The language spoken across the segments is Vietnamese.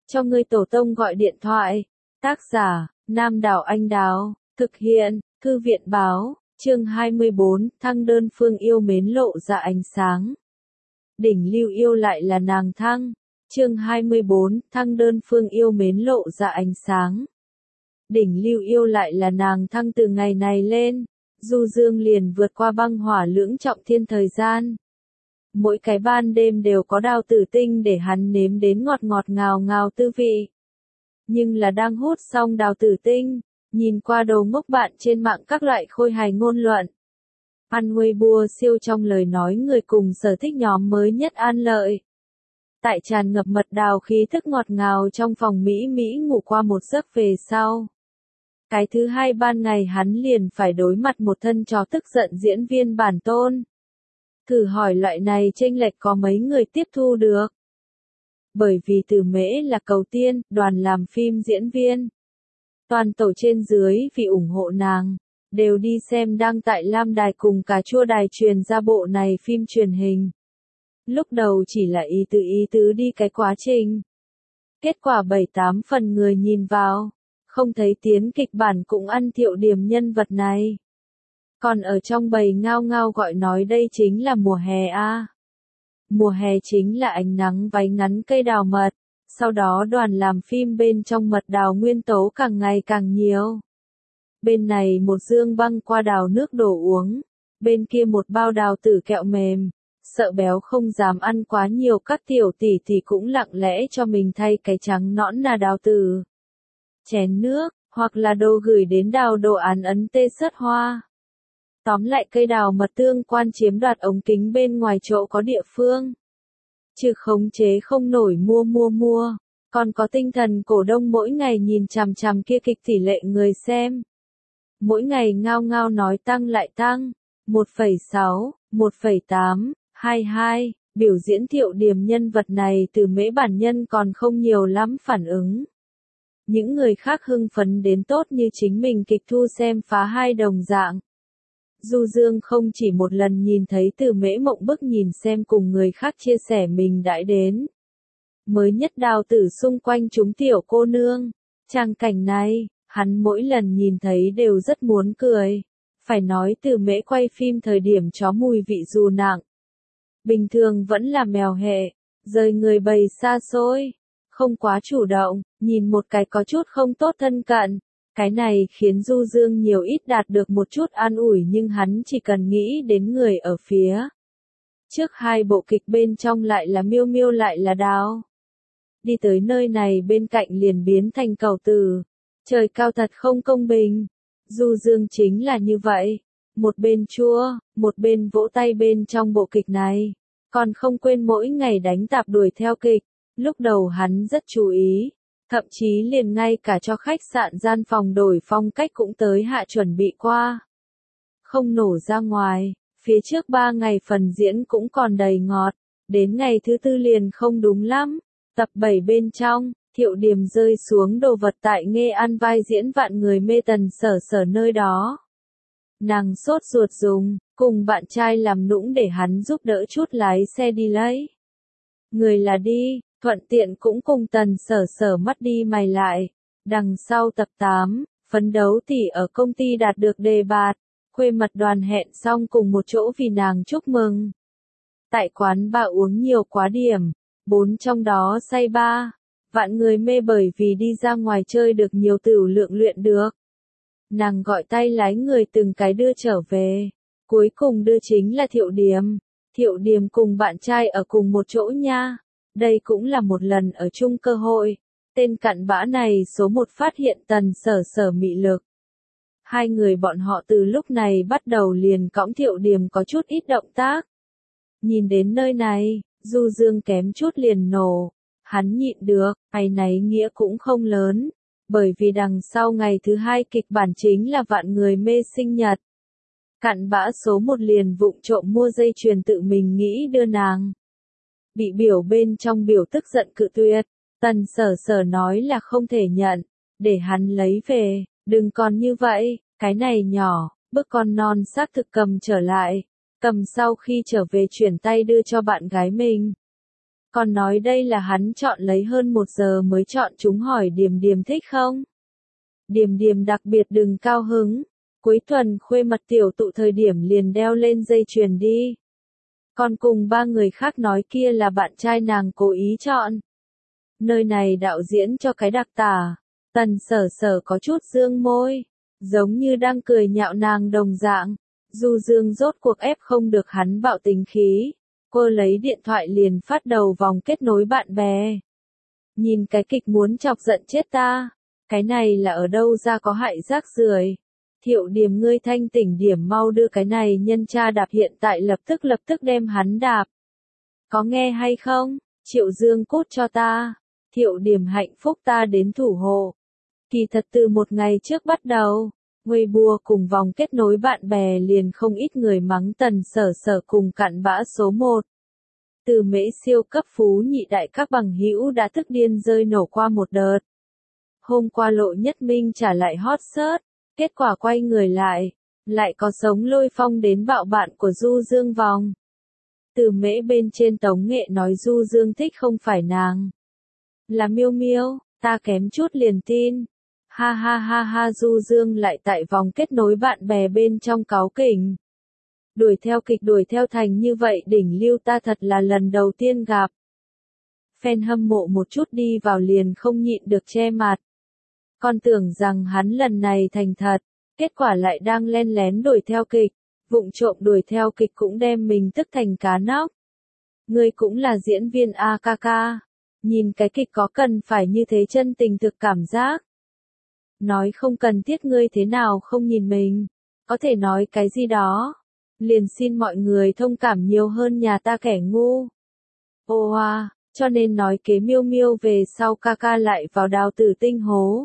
cho ngươi tổ tông gọi điện thoại. Tác giả, Nam Đảo Anh Đào, thực hiện, Thư viện Báo, chương 24, thăng đơn phương yêu mến lộ ra ánh sáng. Đỉnh lưu yêu lại là nàng thăng. Chương 24, thăng đơn phương yêu mến lộ ra ánh sáng. Đỉnh lưu yêu lại là nàng thăng. Từ ngày này lên, Du Dương liền vượt qua băng hỏa lưỡng trọng thiên thời gian. Mỗi cái ban đêm đều có đao tử tinh để hắn nếm đến ngọt ngọt ngào ngào tư vị. Nhưng là đang hút xong đào tử tinh, nhìn qua đầu ngốc bạn trên mạng các loại khôi hài ngôn luận. Ăn Weibo siêu trong lời nói người cùng sở thích nhóm mới nhất An Lợi. Tại tràn ngập mật đào khí thức ngọt ngào trong phòng Mỹ ngủ qua một giấc về sau. Cái thứ hai ban ngày hắn liền phải đối mặt một thân chó tức giận diễn viên bản tôn. Thử hỏi loại này chênh lệch có mấy người tiếp thu được. Bởi vì Từ Mễ là cầu tiên, đoàn làm phim diễn viên. Toàn tổ trên dưới vì ủng hộ nàng, đều đi xem đăng tại Lam Đài cùng Cà Chua Đài truyền ra bộ này phim truyền hình. Lúc đầu chỉ là ý tứ đi cái quá trình. Kết quả 7-8 phần người nhìn vào, không thấy tiến kịch bản cũng ăn Thiệu Điềm nhân vật này. Còn ở trong bầy ngao ngao gọi nói đây chính là mùa hè a. Mùa hè chính là ánh nắng váy ngắn cây đào mật, sau đó đoàn làm phim bên trong mật đào nguyên tố càng ngày càng nhiều. Bên này một dương băng qua đào nước đổ uống, bên kia một bao đào tử kẹo mềm, sợ béo không dám ăn quá nhiều các tiểu tỷ thì cũng lặng lẽ cho mình thay cái trắng nõn là đào tử. Chén nước, hoặc là đồ gửi đến đào đồ án ấn tê sất hoa. Tóm lại cây đào mật tương quan chiếm đoạt ống kính bên ngoài chỗ có địa phương. Chứ khống chế không nổi mua. Còn có tinh thần cổ đông mỗi ngày nhìn chằm chằm kia kịch tỷ lệ người xem. Mỗi ngày ngao ngao nói tăng lại tăng. 1,6, 1,8, 22, biểu diễn Thiệu Điềm nhân vật này Từ Mễ bản nhân còn không nhiều lắm phản ứng. Những người khác hưng phấn đến tốt như chính mình kịch thu xem phá hai đồng dạng. Du Dương không chỉ một lần nhìn thấy Từ Mễ mộng bức nhìn xem cùng người khác chia sẻ mình đãi đến. Mới nhất đào tử xung quanh chúng tiểu cô nương. Trang cảnh này, hắn mỗi lần nhìn thấy đều rất muốn cười. Phải nói Từ Mễ quay phim thời điểm chó mùi vị dù nặng. Bình thường vẫn là mèo hệ, rời người bầy xa xôi. Không quá chủ động, nhìn một cái có chút không tốt thân cận. Cái này khiến Du Dương nhiều ít đạt được một chút an ủi nhưng hắn chỉ cần nghĩ đến người ở phía. Trước hai bộ kịch bên trong lại là Miêu Miêu lại là Đào. Đi tới nơi này bên cạnh liền biến thành cầu tử. Trời cao thật không công bình. Du Dương chính là như vậy. Một bên chua, một bên vỗ tay bên trong bộ kịch này. Còn không quên mỗi ngày đánh tạp đuổi theo kịch. Lúc đầu hắn rất chú ý. Thậm chí liền ngay cả cho khách sạn gian phòng đổi phong cách cũng tới hạ chuẩn bị qua. Không nổ ra ngoài, phía trước 3 ngày phần diễn cũng còn đầy ngọt, đến ngày thứ tư liền không đúng lắm. Tập 7 bên trong, Thiệu Điềm rơi xuống đồ vật tại Nghê An vai diễn vạn người mê Tần Sở nơi đó. Nàng sốt ruột dùng, cùng bạn trai làm nũng để hắn giúp đỡ chút lái xe đi lấy. Người là đi. Thuận tiện cũng cùng Tần Sở mắt đi mày lại. Đằng sau tập 8, phấn đấu tỷ ở công ty đạt được đề bạt. Khuê mật đoàn hẹn xong cùng một chỗ vì nàng chúc mừng. Tại quán bà uống nhiều quá điểm, 4 trong đó say 3. Vạn người mê bởi vì đi ra ngoài chơi được nhiều tửu lượng luyện được. Nàng gọi tay lái người từng cái đưa trở về. Cuối cùng đưa chính là Thiệu Điềm. Thiệu Điềm cùng bạn trai ở cùng một chỗ nha. Đây cũng là một lần ở chung cơ hội. Tên cặn bã này số 1 phát hiện Tần Sở mị lực. Hai người bọn họ từ lúc này bắt đầu liền cõng Thiệu Điềm có chút ít động tác. Nhìn đến nơi này, Du Dương kém chút liền nổ. Hắn nhịn được, áy náy nghĩa cũng không lớn. Bởi vì đằng sau ngày thứ hai kịch bản chính là vạn người mê sinh nhật. Cặn bã số 1 liền vụng trộm mua dây chuyền tự mình nghĩ đưa nàng. Bị biểu bên trong biểu tức giận cự tuyệt, Tần Sở nói là không thể nhận, để hắn lấy về, đừng còn như vậy, cái này nhỏ, bức con non xác thực cầm trở lại, cầm sau khi trở về chuyển tay đưa cho bạn gái mình. Còn nói đây là hắn chọn lấy hơn 1 giờ mới chọn chúng, hỏi Điềm Điềm thích không? Điềm Điềm đặc biệt đừng cao hứng. Cuối tuần khuê mật tiểu tụ thời điểm liền đeo lên dây chuyền đi. Còn cùng 3 người khác nói kia là bạn trai nàng cố ý chọn. Nơi này đạo diễn cho cái đặc tả. Tần Sở Sở có chút dương môi, giống như đang cười nhạo nàng đồng dạng. Du Dương rốt cuộc ép không được hắn bạo tính khí. Cô lấy điện thoại liền phát đầu vòng kết nối bạn bè. Nhìn cái kịch muốn chọc giận chết ta. Cái này là ở đâu ra có hại rác rưởi. Thiệu Điềm ngươi thanh tỉnh điểm, mau đưa cái này nhân cha đạp, hiện tại lập tức đem hắn đạp. Có nghe hay không? Triệu Dương cút cho ta. Thiệu Điềm hạnh phúc ta đến thủ hộ. Kỳ thật từ 1 ngày trước bắt đầu, Weibo cùng vòng kết nối bạn bè liền không ít người mắng Tần Sở Sở cùng cặn bã số 1. Từ Mễ siêu cấp phú nhị đại các bằng hữu đã tức điên rơi nổ qua một đợt. Hôm qua Lộ Nhất Minh trả lại hot search, kết quả quay người lại có sống lôi phong đến bạo bạn của Du Dương vòng. Từ Mễ bên trên tống nghệ nói Du Dương thích không phải nàng, là Miêu Miêu, ta kém chút liền tin. Ha ha ha ha, Du Dương lại tại vòng kết nối bạn bè bên trong cáu kỉnh. Đuổi theo kịch đuổi theo thành như vậy đỉnh lưu, ta thật là lần đầu tiên gặp. Fan hâm mộ một chút đi vào liền không nhịn được che mặt. Còn tưởng rằng hắn lần này thành thật, kết quả lại đang len lén đuổi theo kịch, vụng trộm đuổi theo kịch cũng đem mình tức thành cá nóc. Ngươi cũng là diễn viên a ca. Nhìn cái kịch có cần phải như thế chân tình thực cảm giác. Nói không cần thiết, ngươi thế nào không nhìn mình, có thể nói cái gì đó. Liền xin mọi người thông cảm nhiều hơn nhà ta kẻ ngu. Ô à, cho nên nói kế Miêu Miêu về sau ca lại vào Đào Tử Tinh hố.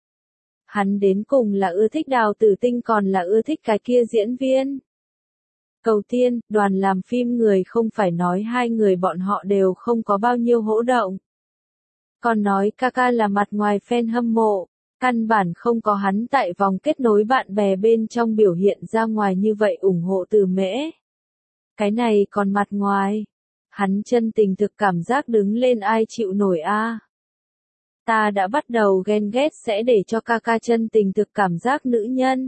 Hắn đến cùng là ưa thích Đào Tử Tinh còn là ưa thích cái kia diễn viên. Cầu tiên, đoàn làm phim người không phải nói 2 người bọn họ đều không có bao nhiêu hỗ động. Còn nói ca là mặt ngoài fan hâm mộ, căn bản không có hắn tại vòng kết nối bạn bè bên trong biểu hiện ra ngoài như vậy ủng hộ Từ Mễ. Cái này còn mặt ngoài. Hắn chân tình thực cảm giác đứng lên ai chịu nổi a. Ta đã bắt đầu ghen ghét sẽ để cho ca chân tình thực cảm giác nữ nhân.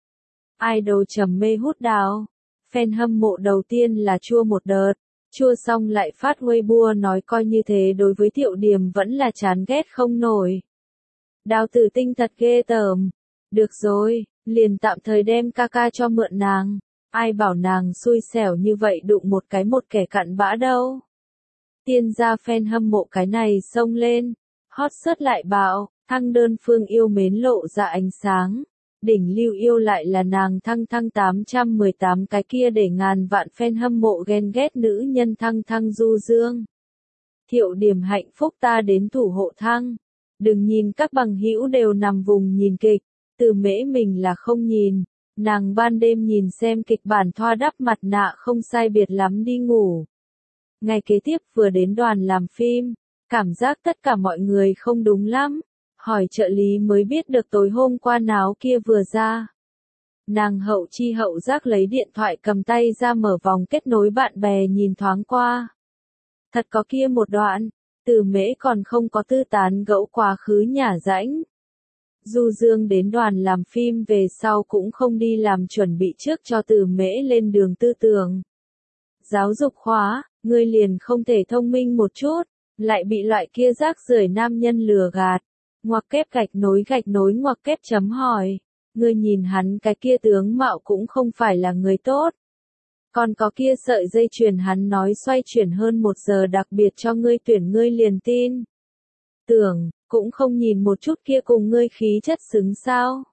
Idol trầm mê hút đào. Fan hâm mộ đầu tiên là chua một đợt, chua xong lại phát Weibo nói coi như thế đối với Thiệu Điềm vẫn là chán ghét không nổi. Đào Tử Tinh thật ghê tởm. Được rồi, liền tạm thời đem ca cho mượn nàng. Ai bảo nàng xui xẻo như vậy đụng một kẻ cặn bã đâu. Tiên gia fan hâm mộ cái này xông lên. Hot search lại bạo, thăng đơn phương yêu mến lộ ra ánh sáng. Đỉnh lưu yêu lại là nàng thăng 818 cái kia để ngàn vạn fan hâm mộ ghen ghét nữ nhân thăng Du Dương. Thiệu Điềm hạnh phúc ta đến thủ hộ thăng. Đừng nhìn các bằng hữu đều nằm vùng nhìn kịch, Từ Mễ mình là không nhìn. Nàng ban đêm nhìn xem kịch bản thoa đắp mặt nạ không sai biệt lắm đi ngủ. Ngày kế tiếp vừa đến đoàn làm phim, cảm giác tất cả mọi người không đúng lắm. Hỏi trợ lý mới biết được tối hôm qua náo kia vừa ra. Nàng hậu chi hậu giác lấy điện thoại cầm tay ra mở vòng kết nối bạn bè nhìn thoáng qua. Thật có kia một đoạn, Từ Mễ còn không có tư tán gẫu quá khứ nhả rãnh. Du Dương đến đoàn làm phim về sau cũng không đi làm chuẩn bị trước cho Từ Mễ lên đường tư tưởng. Giáo dục khóa, ngươi liền không thể thông minh một chút, lại bị loại kia rác rưởi nam nhân lừa gạt. Ngoặc kép gạch nối ngoặc kép chấm hỏi. Ngươi nhìn hắn cái kia tướng mạo cũng không phải là người tốt. Còn có kia sợi dây chuyền hắn nói xoay chuyển hơn 1 giờ đặc biệt cho ngươi tuyển ngươi liền tin. Tưởng, cũng không nhìn một chút kia cùng ngươi khí chất xứng sao.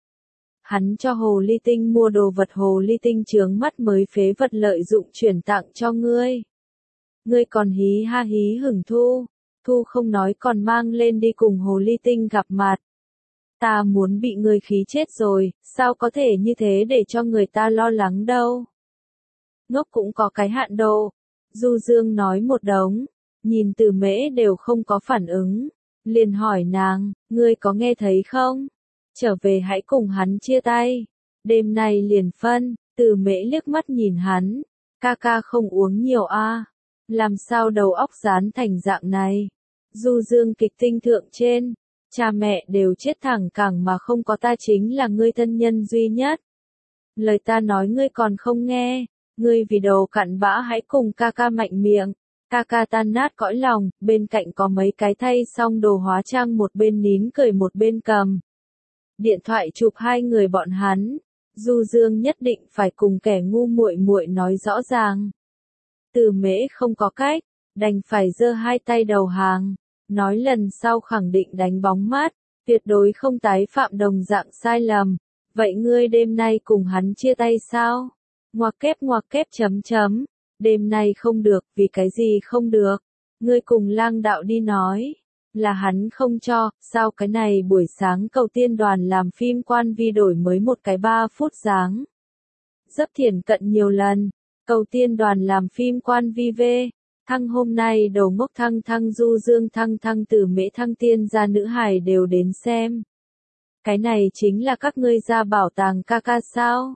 Hắn cho hồ ly tinh mua đồ vật, hồ ly tinh chướng mắt mới phế vật lợi dụng chuyển tặng cho ngươi. Ngươi còn hí ha hí hửng thu không nói còn mang lên đi cùng hồ ly tinh gặp mặt. Ta muốn bị ngươi khí chết rồi, sao có thể như thế để cho người ta lo lắng đâu. Ngốc cũng có cái hạn độ. Du Dương nói một đống, nhìn Từ Mễ đều không có phản ứng. Liền hỏi nàng, ngươi có nghe thấy không? Trở về hãy cùng hắn chia tay. Đêm nay liền phân. Từ Mễ liếc mắt nhìn hắn. Ca không uống nhiều a. Làm sao đầu óc dán thành dạng này? Du Dương kịch tinh thượng trên, cha mẹ đều chết thẳng cẳng mà không có ta chính là ngươi thân nhân duy nhất. Lời ta nói ngươi còn không nghe, ngươi vì đầu cặn bã hãy cùng ca ca mạnh miệng. Ca ca tan nát cõi lòng, bên cạnh có mấy cái thay xong đồ hóa trang một bên nín cười một bên cầm điện thoại chụp hai người bọn hắn. Du Dương nhất định phải cùng kẻ ngu muội muội nói rõ ràng. Từ Mễ không có cách, đành phải giơ hai tay đầu hàng, nói lần sau khẳng định đánh bóng mát, tuyệt đối không tái phạm đồng dạng sai lầm. Vậy ngươi đêm nay cùng hắn chia tay sao? Ngoặc kép chấm chấm. Đêm nay không được, vì cái gì không được? Ngươi cùng Lang đạo đi nói. Là hắn không cho, sao cái này buổi sáng Cầu Tiên đoàn làm phim Quan Vi đổi mới một cái 3 phút dáng. Dấp thiển cận nhiều lần. Cầu Tiên đoàn làm phim Quan Vi V. Thăng hôm nay đầu ngốc thăng Du Dương thăng Từ Mễ thăng tiên gia nữ hài đều đến xem. Cái này chính là các ngươi ra bảo tàng ca ca sao?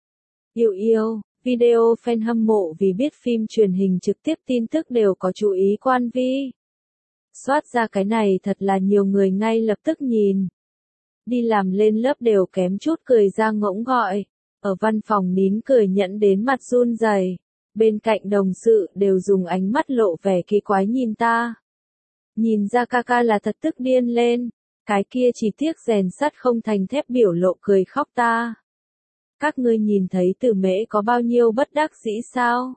Yêu, video fan hâm mộ vì biết phim truyền hình trực tiếp tin tức đều có chú ý Quan Vi. Soát ra cái này thật là nhiều người ngay lập tức nhìn. Đi làm lên lớp đều kém chút cười ra ngỗng gọi. Ở văn phòng nín cười nhẫn đến mặt run rẩy. Bên cạnh đồng sự đều dùng ánh mắt lộ vẻ kỳ quái nhìn ta. Nhìn ra ca ca là thật tức điên lên. Cái kia chỉ tiếc rèn sắt không thành thép biểu lộ cười khóc ta. Các ngươi nhìn thấy Từ Mễ có bao nhiêu bất đắc dĩ sao?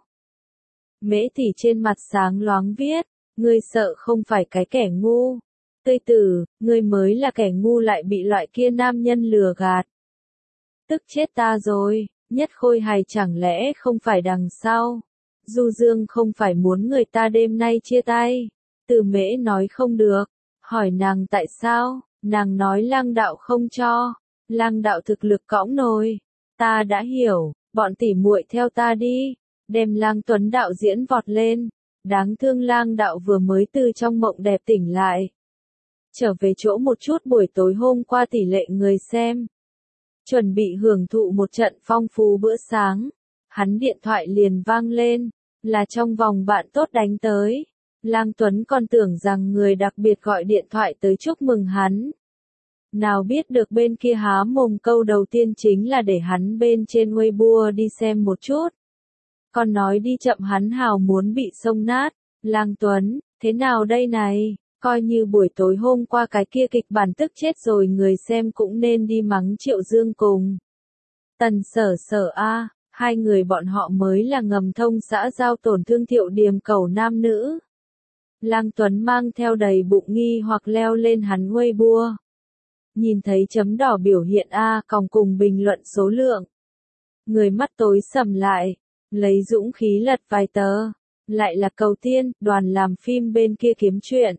Mễ thì trên mặt sáng loáng viết, ngươi sợ không phải cái kẻ ngu. Tươi tử, ngươi mới là kẻ ngu lại bị loại kia nam nhân lừa gạt. Tức chết ta rồi, Nhất Khôi Hài chẳng lẽ không phải đằng sau. Du Dương không phải muốn người ta đêm nay chia tay. Từ Mễ nói không được, hỏi nàng tại sao, nàng nói Lang đạo không cho. Lang đạo thực lực cõng nồi. Ta đã hiểu, bọn tỉ muội theo ta đi. Đem Lang Tuấn đạo diễn vọt lên. Đáng thương Lang đạo vừa mới từ trong mộng đẹp tỉnh lại. Trở về chỗ một chút buổi tối hôm qua tỷ lệ người xem. Chuẩn bị hưởng thụ một trận phong phú bữa sáng. Hắn điện thoại liền vang lên. Là trong vòng bạn tốt đánh tới. Lang Tuấn còn tưởng rằng người đặc biệt gọi điện thoại tới chúc mừng hắn. Nào biết được bên kia há mồm câu đầu tiên chính là để hắn bên trên Weibo đi xem một chút. Còn nói đi chậm hắn hào muốn bị xông nát. Lang Tuấn, thế nào đây này? Coi như buổi tối hôm qua cái kia kịch bản tức chết rồi người xem cũng nên đi mắng Triệu Dương cùng. Tần Sở a, hai người bọn họ mới là ngầm thông xã giao tổn thương Thiệu Điềm cầu nam nữ. Lang Tuấn mang theo đầy bụng nghi hoặc leo lên hắn Weibo. Nhìn thấy chấm đỏ biểu hiện A còng cùng bình luận số lượng. Người mắt tối sầm lại, lấy dũng khí lật vài tờ. Lại là Cầu Tiên, đoàn làm phim bên kia kiếm chuyện.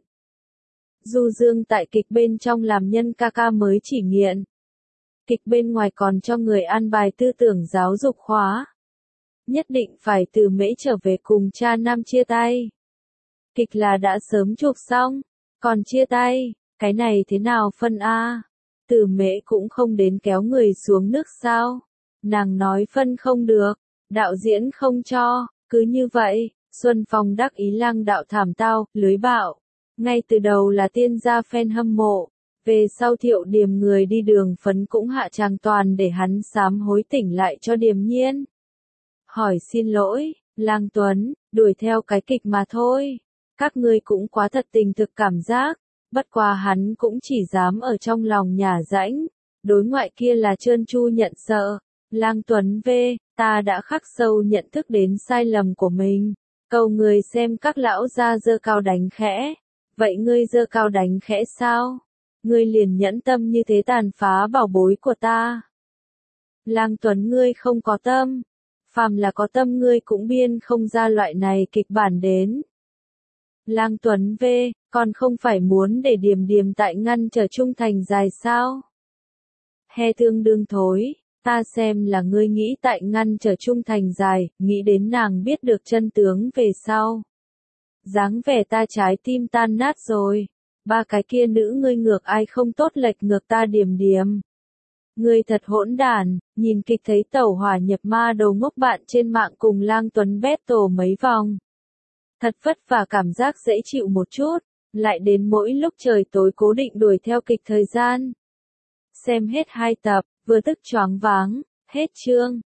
Du Dương tại kịch bên trong làm nhân ca ca mới chỉ nghiện. Kịch bên ngoài còn cho người an bài tư tưởng giáo dục khóa. Nhất định phải Từ Mễ trở về cùng cha nam chia tay. Kịch là đã sớm chụp xong, còn chia tay, cái này thế nào phân A? Từ Mễ cũng không đến kéo người xuống nước sao? Nàng nói phân không được, đạo diễn không cho, cứ như vậy, Xuân Phong đắc ý Lang đạo thảm tao, lưới bạo. Ngay từ đầu là tiên gia fan hâm mộ, về sau Thiệu Điềm người đi đường phấn cũng hạ tràng toàn để hắn sám hối tỉnh lại cho Điềm Nhiên. Hỏi xin lỗi, Lang Tuấn, đuổi theo cái kịch mà thôi. Các ngươi cũng quá thật tình thực cảm giác, bất quá hắn cũng chỉ dám ở trong lòng nhả rãnh, đối ngoại kia là trơn tru nhận sợ. Lang Tuấn V, ta đã khắc sâu nhận thức đến sai lầm của mình, cầu người xem các lão gia giơ cao đánh khẽ. Vậy ngươi giơ cao đánh khẽ sao? Ngươi liền nhẫn tâm như thế tàn phá bảo bối của ta. Lang Tuấn ngươi không có tâm. Phàm là có tâm ngươi cũng biên không ra loại này kịch bản đến. Lang Tuấn V, còn không phải muốn để Điềm tại ngăn trở trung thành dài sao? He tương đương thối, ta xem là ngươi nghĩ tại ngăn trở trung thành dài, nghĩ đến nàng biết được chân tướng về sau. Dáng vẻ ta trái tim tan nát rồi. Ba cái kia nữ ngươi ngược ai không tốt lệch ngược ta Điềm. Ngươi thật hỗn đản, nhìn kịch thấy tẩu hỏa nhập ma đầu ngốc bạn trên mạng cùng Lang Tuấn battle mấy vòng. Thật vất vả cảm giác dễ chịu một chút, lại đến mỗi lúc trời tối cố định đuổi theo kịch thời gian. Xem hết 2 tập, vừa tức choáng váng, hết chương.